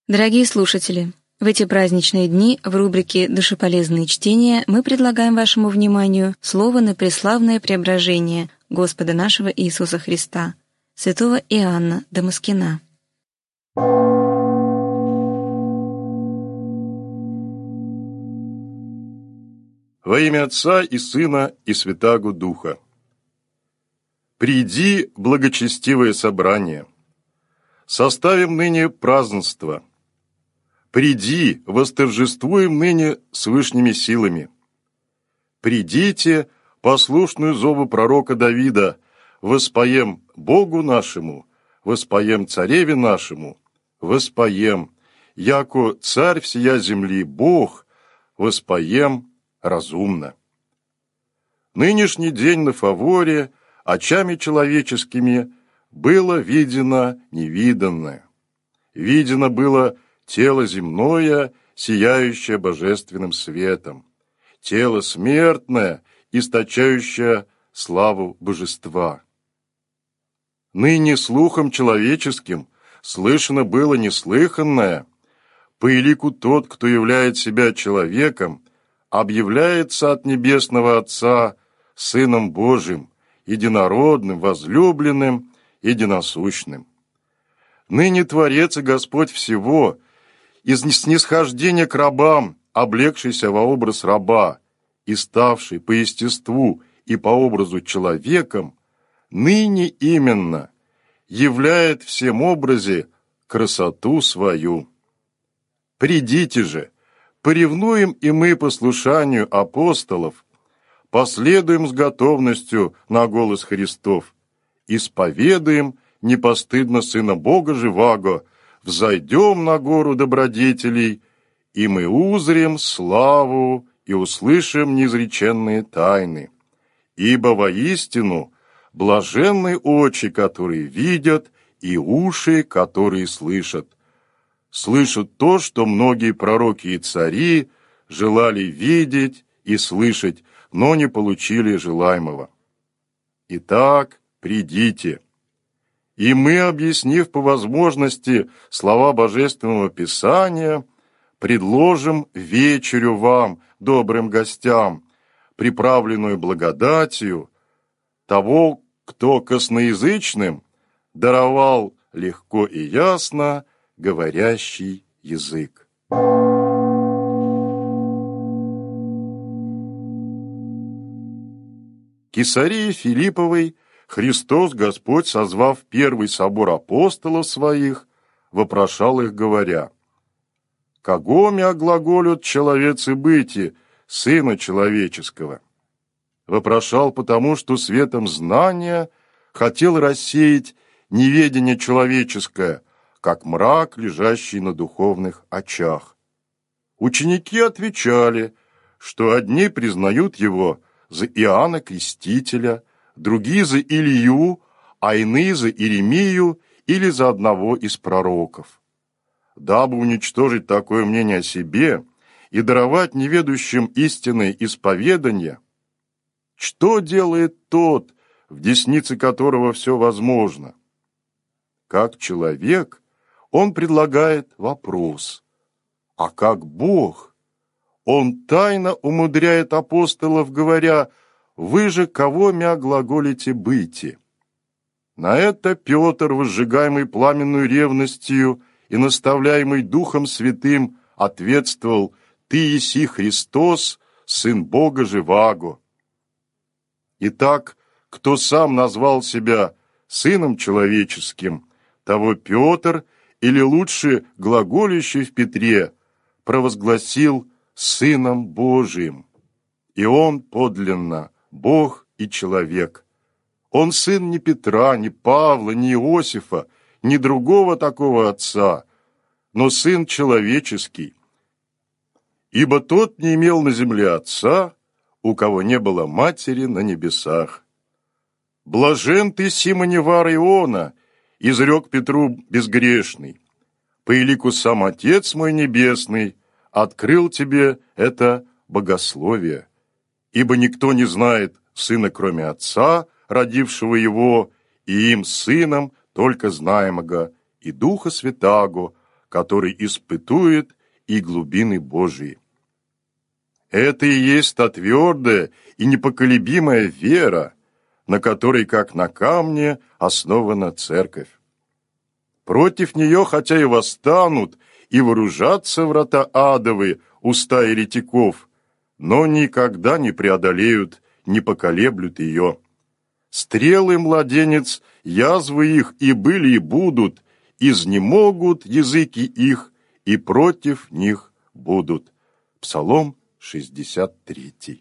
Дорогие слушатели, в эти праздничные дни в рубрике «Душеполезные чтения» мы предлагаем вашему вниманию слово на преславное преображение Господа нашего Иисуса Христа, святого Иоанна Дамаскина. Во имя Отца и Сына и Святаго Духа. Приди, благочестивое собрание, составим ныне празднество. Приди, восторжествуем ныне с вышними силами. Придите, послушную зову пророка Давида, воспоем Богу нашему, воспоем Цареве нашему, воспоем, яко Царь всея земли, Бог, воспоем разумно. Нынешний день на фаворе очами человеческими было видено невиданное. Видено было тело земное, сияющее божественным светом, тело смертное, источающее славу божества. Ныне слухом человеческим слышно было неслыханное, по элику тот, кто являет себя человеком, объявляется от Небесного Отца Сыном Божиим, единородным, возлюбленным, единосущным. Ныне Творец и Господь всего, из снисхождения к рабам, облегшийся во образ раба и ставший по естеству и по образу человеком, ныне именно являет в всем образе красоту свою. Придите же, поревнуем и мы послушанию апостолов, последуем с готовностью на голос Христов, исповедуем непостыдно Сына Бога живаго, взойдем на гору добродетелей, и мы узрим славу и услышим неизреченные тайны. Ибо воистину блаженны очи, которые видят, и уши, которые слышат. Слышат то, что многие пророки и цари желали видеть и слышать, но не получили желаемого. Итак, придите. И мы, объяснив по возможности слова Божественного Писания, предложим вечерю вам, добрым гостям, приправленную благодатью того, кто косноязычным даровал легко и ясно говорящий язык. Кесарии Филипповой Христос Господь, созвав первый собор апостолов своих, вопрошал их, говоря: «Кого мя глаголют человецы быти, Сына Человеческого?» Вопрошал потому, что светом знания хотел рассеять неведение человеческое, как мрак, лежащий на духовных очах. Ученики отвечали, что одни признают его за Иоанна Крестителя, другие за Илью, а иные за Иеремию или за одного из пророков. Дабы уничтожить такое мнение о себе и даровать неведущим истинное исповедание, что делает тот, в деснице которого все возможно? Как человек, он предлагает вопрос, а как Бог? Он тайно умудряет апостолов, говоря: «Вы же кого мя глаголите быти?» На это Петр, возжигаемый пламенную ревностью и наставляемый Духом Святым, ответствовал: «Ты еси Христос, Сын Бога живаго». Итак, кто сам назвал себя Сыном Человеческим, того Петр, или лучше глаголющий в Петре, провозгласил Сыном Божиим. И он подлинно Бог и человек. Он сын не Петра, не Павла, не Иосифа, ни другого такого отца, но сын человеческий. Ибо тот не имел на земле отца, у кого не было матери на небесах. «Блажен ты, Симоне Вар Иона», изрек Петру безгрешный, «по элику сам Отец мой небесный открыл тебе это богословие, ибо никто не знает Сына, кроме Отца, родившего Его, и им, Сыном, только знаемого, и Духа Святаго, который испытует и глубины Божии. Это и есть та твердая и непоколебимая вера, на которой, как на камне, основана церковь. Против нее, хотя и восстанут, и вооружатся врата адовы, уста еретиков, но никогда не преодолеют, не поколеблют ее. Стрелы, младенец, язвы их и были, и будут, изнемогут языки их, и против них будут. Псалом 63.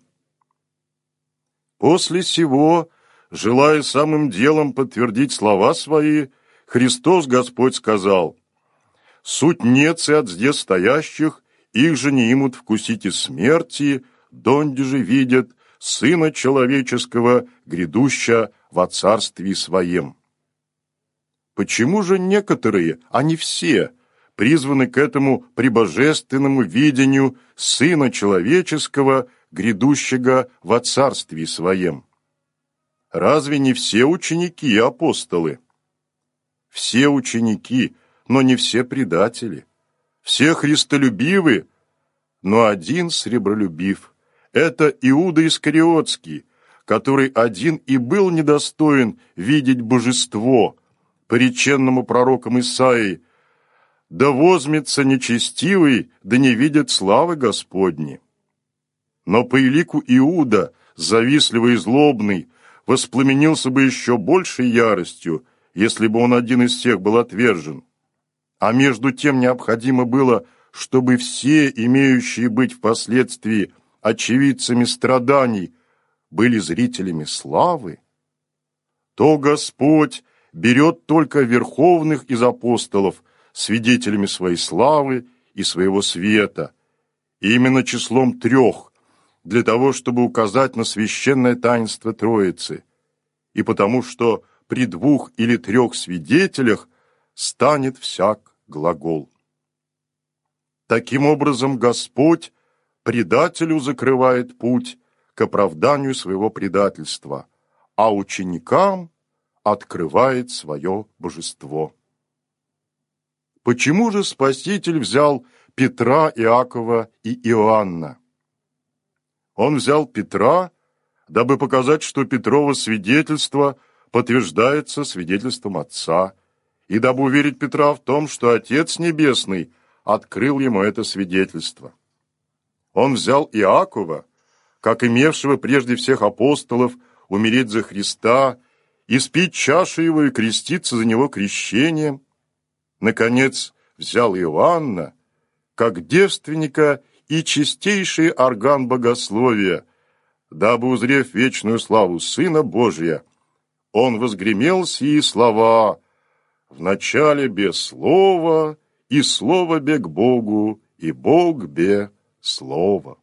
После сего, желая самым делом подтвердить слова свои, Христос Господь сказал: «Суть нецы от здесь стоящих, их же не имут вкусить и смерти, донде же видят Сына Человеческого, грядуща во Царствии Своем». Почему же некоторые, а не все, призваны к этому пребожественному видению Сына Человеческого, грядущего во Царствии Своем? Разве не все ученики и апостолы? Все ученики, но не все предатели. Все христолюбивы, но один сребролюбив. Это Иуда Искариотский, который один и был недостоин видеть божество, по реченному пророком Исаии: «Да возмется нечестивый, да не видит славы Господни». Но по элику Иуда, завистливый и злобный, воспламенился бы еще большей яростью, если бы он один из всех был отвержен. А между тем необходимо было, чтобы все, имеющие быть впоследствии очевидцами страданий, были зрителями славы. То Господь берет только верховных из апостолов свидетелями своей славы и своего света, и именно числом 3, для того, чтобы указать на священное таинство Троицы, и потому что при 2 или 3 свидетелях станет всяк глагол. Таким образом, Господь предателю закрывает путь к оправданию своего предательства, а ученикам открывает свое божество. Почему же Спаситель взял Петра, Иакова и Иоанна? Он взял Петра, дабы показать, что Петрово свидетельство подтверждается свидетельством Отца, и дабы уверить Петра в том, что Отец Небесный открыл ему это свидетельство. Он взял Иакова, как имевшего прежде всех апостолов умереть за Христа, испить чашу его и креститься за него крещением. Наконец, взял Иоанна, как девственника и чистейший орган богословия, дабы, узрев вечную славу Сына Божия, он возгремел сии слова: «Вначале бе Слово, и Слово бе к Богу, и Бог бе Слово».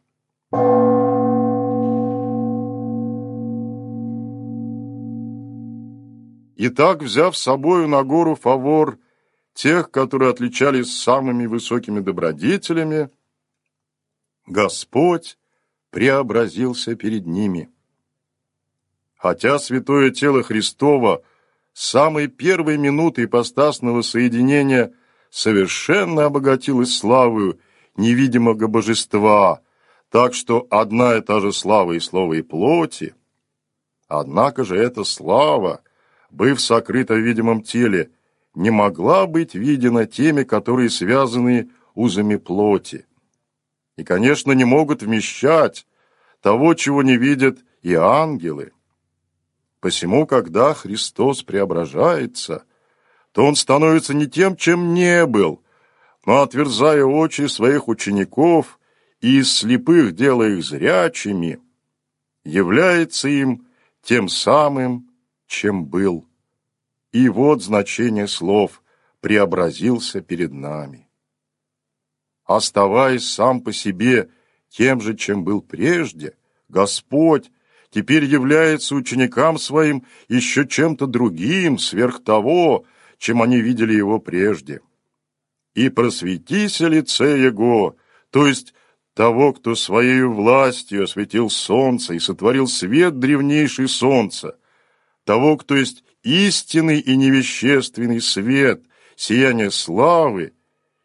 Итак, взяв с собою на гору Фавор тех, которые отличались самыми высокими добродетелями, Господь преобразился перед ними. Хотя святое тело Христово с самой первой минуты ипостасного соединения совершенно обогатилось славою невидимого божества, так что одна и та же слава и слова и плоти, однако же эта слава, быв сокрыта в видимом теле, не могла быть видена теми, которые связаны узами плоти, и, конечно, не могут вмещать того, чего не видят и ангелы. Посему, когда Христос преображается, то Он становится не тем, чем не был, но, отверзая очи своих учеников и из слепых делая их зрячими, является им тем самым, чем был. И вот значение слов «преобразился перед нами». Оставаясь сам по себе тем же, чем был прежде, Господь теперь является ученикам своим еще чем-то другим, сверх того, чем они видели Его прежде. «И просветися лице Его», то есть того, кто своей властью осветил солнце и сотворил свет древнейший солнца, того, кто есть истинный и невещественный свет, сияние славы,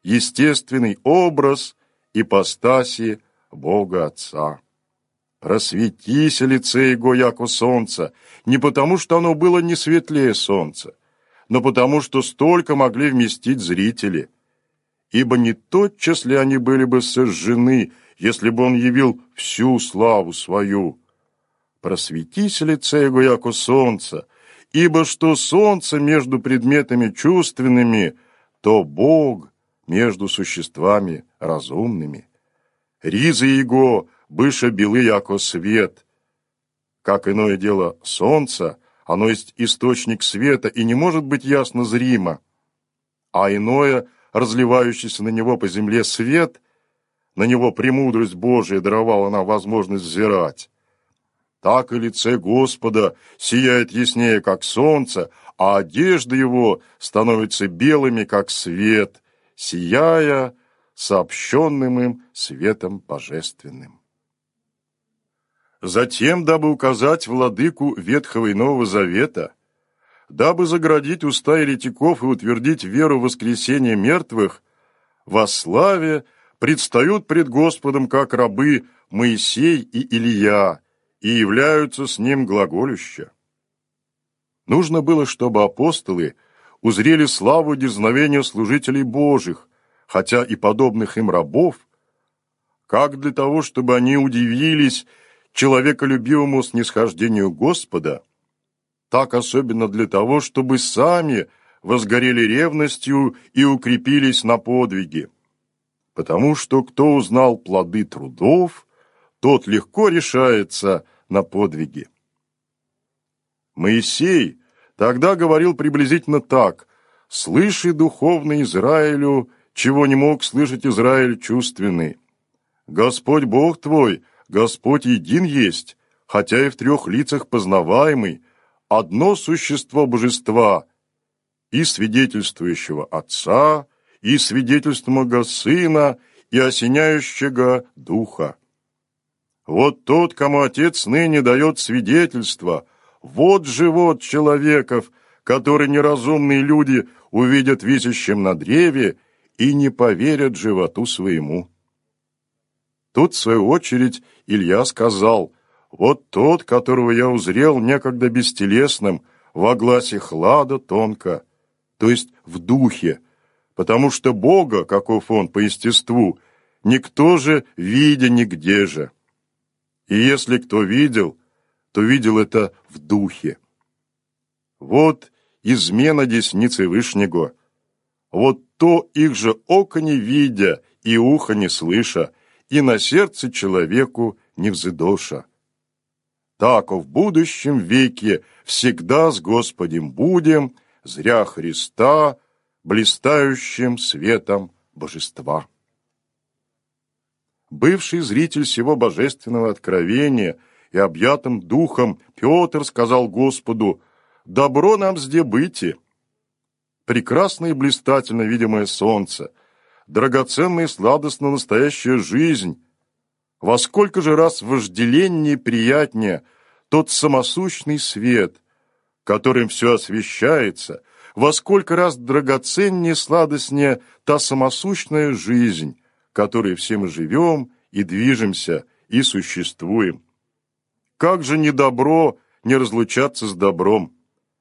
естественный образ ипостаси Бога Отца. Просветися лице Его, яко солнца, не потому, что оно было не светлее солнца, но потому, что столько могли вместить зрители. Ибо не тотчас ли они были бы сожжены, если бы Он явил всю славу свою? Просветися лице Его, яко солнца, ибо что солнце между предметами чувственными, то Бог между существами разумными. Ризы Его быше белы, яко свет. Как иное дело солнце, оно есть источник света и не может быть ясно зримо, а иное, разливающийся на него по земле свет, на него премудрость Божия даровала нам возможность взирать. Так и лице Господа сияет яснее, как солнце, а одежды Его становятся белыми, как свет, сияя сообщенным им светом божественным. Затем, дабы указать владыку Ветхого и Нового Завета, дабы заградить уста еретиков и утвердить веру в воскресение мертвых, во славе предстают пред Господом как рабы Моисей и Илия, и являются с ним глаголюща. Нужно было, чтобы апостолы узрели славу дерзновения служителей Божьих, хотя и подобных им рабов, как для того, чтобы они удивились человеколюбивому снисхождению Господа, так особенно для того, чтобы сами возгорели ревностью и укрепились на подвиге. Потому что кто узнал плоды трудов, тот легко решается на подвиги. Моисей тогда говорил приблизительно так: «Слыши, духовный Израилю, чего не мог слышать Израиль чувственный. Господь Бог твой, Господь един есть, хотя и в трех лицах познаваемый, одно существо божества, и свидетельствующего Отца, и свидетельствуемого Сына, и осеняющего Духа. Вот тот, кому Отец ныне дает свидетельство, вот живот человеков, который неразумные люди увидят висящим на древе и не поверят животу своему». Тут, в свою очередь, Илья сказал: «Вот тот, которого я узрел некогда бестелесным, во гласе хлада тонко», то есть в духе, потому что Бога, каков Он по естеству, никто же видя нигде же. И если кто видел, то видел это в духе. Вот измена десницы Вышнего, вот то их же око не видя и ухо не слыша, и на сердце человеку не взыдоша. Так в будущем веке всегда с Господем будем, зря Христа, блистающим светом божества». Бывший зритель сего божественного откровения и объятым духом Петр сказал Господу: «Добро нам сде быти». Прекрасно и блистательно видимое солнце, драгоценная и сладостно настоящая жизнь, во сколько же раз вожделеннее и приятнее тот самосущный свет, которым все освещается, во сколько раз драгоценнее и сладостнее та самосущная жизнь, которой все мы живем и движемся и существуем. Как же не добро не разлучаться с добром?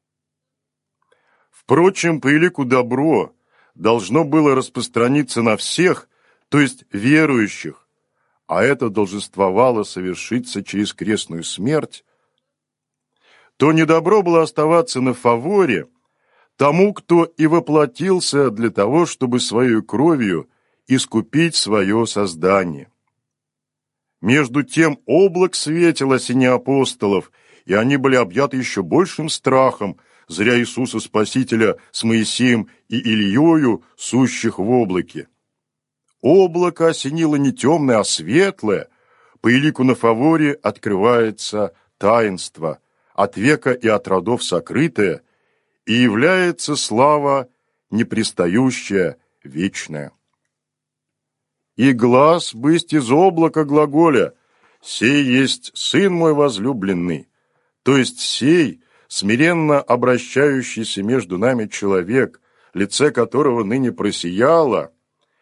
Впрочем, по элику добро должно было распространиться на всех, то есть верующих, а это долженствовало совершиться через крестную смерть, то недобро было оставаться на фаворе тому, кто и воплотился для того, чтобы своей кровью искупить свое создание. Между тем облак светил о сине апостолов, и они были объяты еще большим страхом, зря Иисуса Спасителя с Моисеем и Ильею, сущих в облаке. Облако осенило не темное, а светлое. По элику на фаворе открывается таинство, от века и от родов сокрытое, и является слава непрестающая, вечная. «И глас бысть из облака глаголя, сей есть Сын мой возлюбленный», то есть сей, смиренно обращающийся между нами человек, лице которого ныне просияло,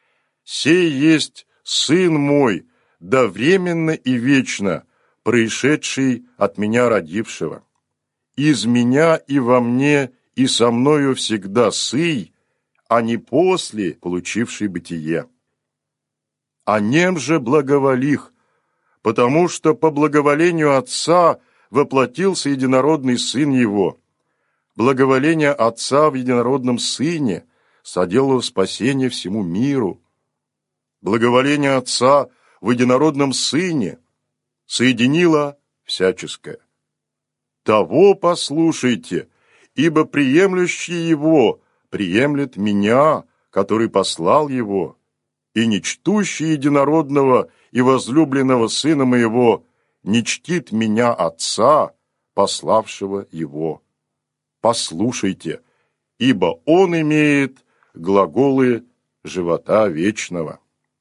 «Сей есть Сын мой, да временно и вечно, происшедший от меня родившего. Из меня и во мне и со мною всегда сый, а не после получивший бытие. О нем же благоволих, потому что по благоволению Отца воплотился единородный Сын Его. Благоволение Отца в единородном Сыне соделало спасение всему миру. Благоволение Отца в единородном Сыне соединило всяческое. Того послушайте, ибо приемлющий Его приемлет Меня, который послал Его, и не чтущий единородного и возлюбленного Сына Моего не чтит Меня, Отца, пославшего Его. Послушайте, ибо Он имеет глаголы живота вечного».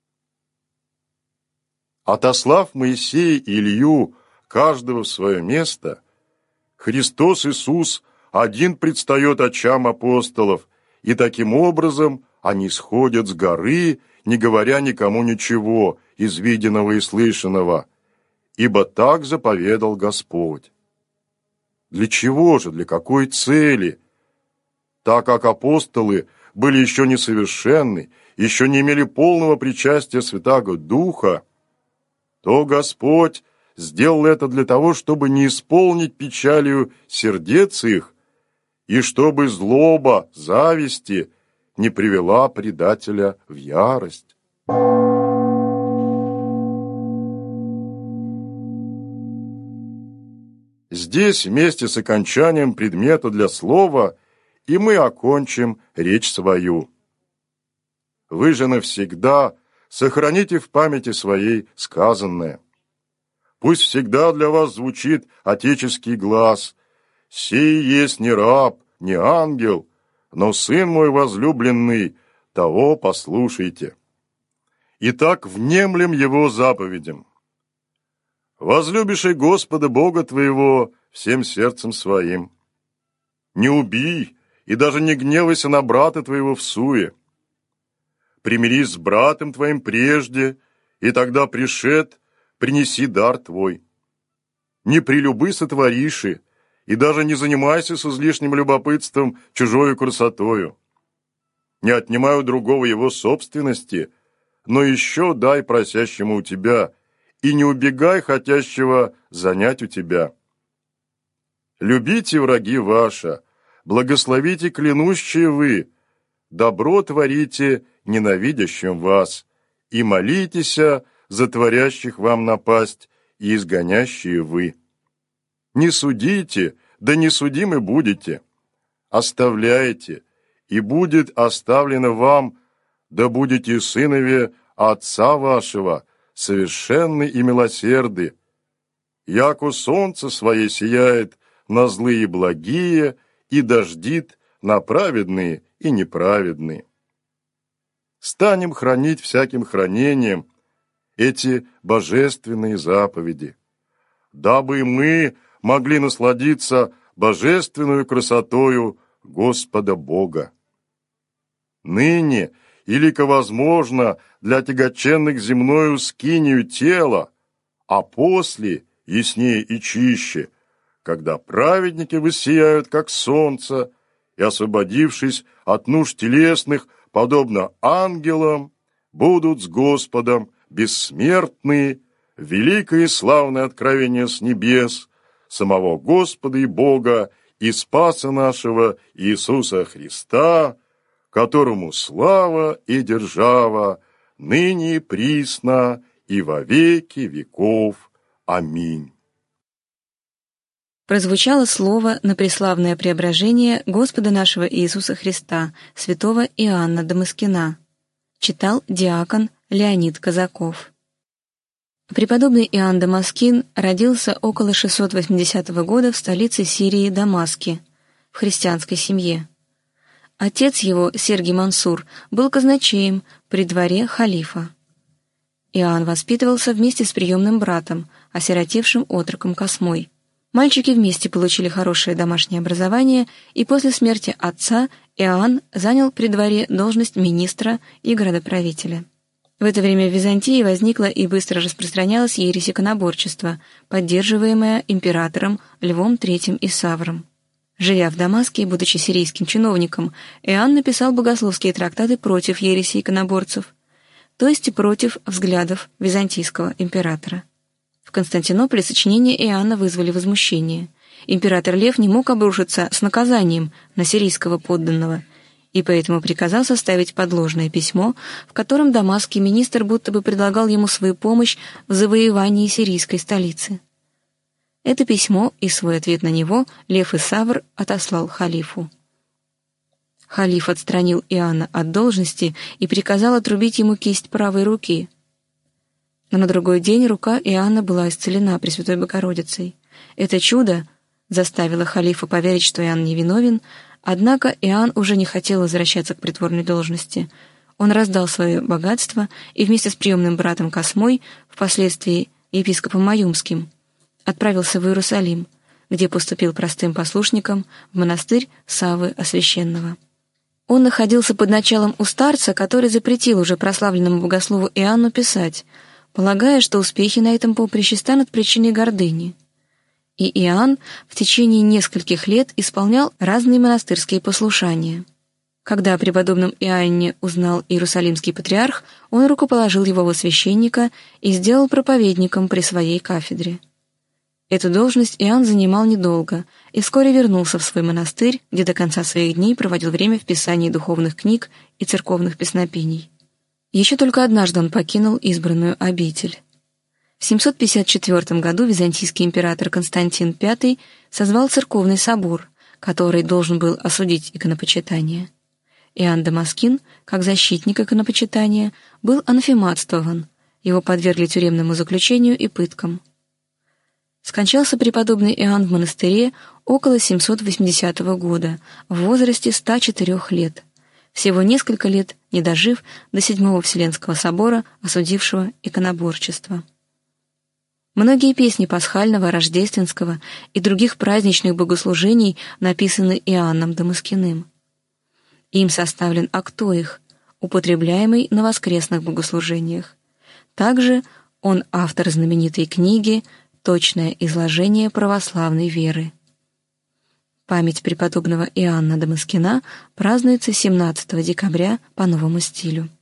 Отослав Моисея и Илью, каждого в свое место, Христос Иисус один предстает очам апостолов, и таким образом они сходят с горы, не говоря никому ничего из виденного и слышанного, ибо так заповедал Господь. Для чего же, для какой цели? Так как апостолы были еще несовершенны, еще не имели полного причастия Святаго Духа, то Господь сделал это для того, чтобы не исполнить печалью сердец их, и чтобы злоба зависти не привела предателя в ярость. Здесь вместе с окончанием предмета для слова и мы окончим речь свою. Вы же навсегда сохраните в памяти своей сказанное. Пусть всегда для вас звучит отеческий глас: «Сей есть не раб, не ангел, но Сын мой возлюбленный, того послушайте». Итак, внемлем Его заповедям. «Возлюбишь и Господа Бога твоего всем сердцем своим. Не убий, и даже не гневайся на брата твоего всуе. Примирись с братом твоим прежде, и тогда пришед, принеси дар твой. Не прелюбы сотвориши, и даже не занимайся с излишним любопытством чужою красотою. Не отнимай у другого его собственности, но еще дай просящему у тебя, и не убегай хотящего занять у тебя. Любите враги ваши, благословите клянущие вы, добро творите ненавидящим вас, и молитесь за творящих вам напасть и изгонящие вы. Не судите, да не судимы будете. Оставляйте, и будет оставлено вам, да будете сынове Отца вашего, совершенны и милосерды. Яко солнце свое сияет на злые и благие, и дождит на праведные и неправедные. Станем хранить всяким хранением эти божественные заповеди, дабы и мы могли насладиться божественную красотою Господа Бога. Ныне, илико возможно, для тягоченных земною скинию тела, а после яснее и чище, когда праведники воссияют, как солнце, и, освободившись от нужд телесных, подобно ангелам, будут с Господом бессмертные, великое и славное откровение с небес, самого Господа и Бога и Спаса нашего Иисуса Христа, которому слава и держава ныне и присно и во веки веков. Аминь. Прозвучало слово на преславное преображение Господа нашего Иисуса Христа, святого Иоанна Дамаскина. Читал диакон Леонид Казаков. Преподобный Иоанн Дамаскин родился около 680 года в столице Сирии Дамаске, в христианской семье. Отец его, Сергий Мансур, был казначеем при дворе халифа. Иоанн воспитывался вместе с приемным братом, осиротевшим отроком Космой. Мальчики вместе получили хорошее домашнее образование, и после смерти отца Иоанн занял при дворе должность министра и градоправителя. В это время в Византии возникла и быстро распространялась ересь иконоборчества, поддерживаемая императором Львом III Исавром. Живя в Дамаске и будучи сирийским чиновником, Иоанн написал богословские трактаты против ереси иконоборцев, то есть и против взглядов византийского императора. В Константинополе сочинения Иоанна вызвали возмущение. Император Лев не мог обрушиться с наказанием на сирийского подданного, и поэтому приказал составить подложное письмо, в котором дамасский министр будто бы предлагал ему свою помощь в завоевании сирийской столицы. Это письмо и свой ответ на него Лев Исавр отослал халифу. Халиф отстранил Иоанна от должности и приказал отрубить ему кисть правой руки. Но на другой день рука Иоанна была исцелена Пресвятой Богородицей. Это чудо заставило халифа поверить, что Иоанн невиновен, однако Иоанн уже не хотел возвращаться к придворной должности. Он раздал свое богатство и вместе с приемным братом Космой, впоследствии епископом Маюмским, отправился в Иерусалим, где поступил простым послушником в монастырь Саввы Освященного. Он находился под началом у старца, который запретил уже прославленному богослову Иоанну писать, полагая, что успехи на этом поприще станут причиной гордыни. И Иоанн в течение нескольких лет исполнял разные монастырские послушания. Когда о преподобном Иоанне узнал иерусалимский патриарх, он рукоположил его во священника и сделал проповедником при своей кафедре. Эту должность Иоанн занимал недолго и вскоре вернулся в свой монастырь, где до конца своих дней проводил время в писании духовных книг и церковных песнопений. Еще только однажды он покинул избранную обитель. В 754 году византийский император Константин V созвал церковный собор, который должен был осудить иконопочитание. Иоанн Дамаскин, как защитник иконопочитания, был анафематствован, его подвергли тюремному заключению и пыткам. Скончался преподобный Иоанн в монастыре около 780 года, в возрасте 104 лет, всего несколько лет не дожив до Седьмого Вселенского собора, осудившего иконоборчество. Многие песни пасхального, рождественского и других праздничных богослужений написаны Иоанном Дамаскиным. Им составлен актоих, употребляемый на воскресных богослужениях. Также он автор знаменитой книги «Точное изложение православной веры». Память преподобного Иоанна Дамаскина празднуется 17 декабря по новому стилю.